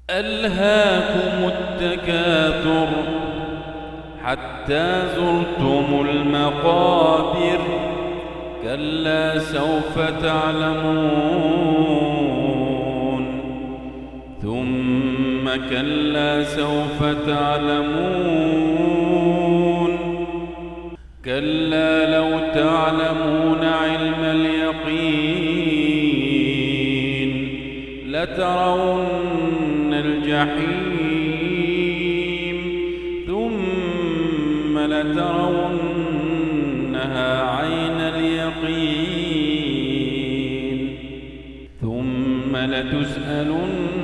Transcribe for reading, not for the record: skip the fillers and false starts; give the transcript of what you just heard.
ألهاكم التكاثر حتى زرتم المقابر كلا سوف تعلمون ثم كلا سوف تعلمون كلا لو تعلمون علم اليقين لترون الجحيم ثم لترونها عين اليقين ثم لتسألن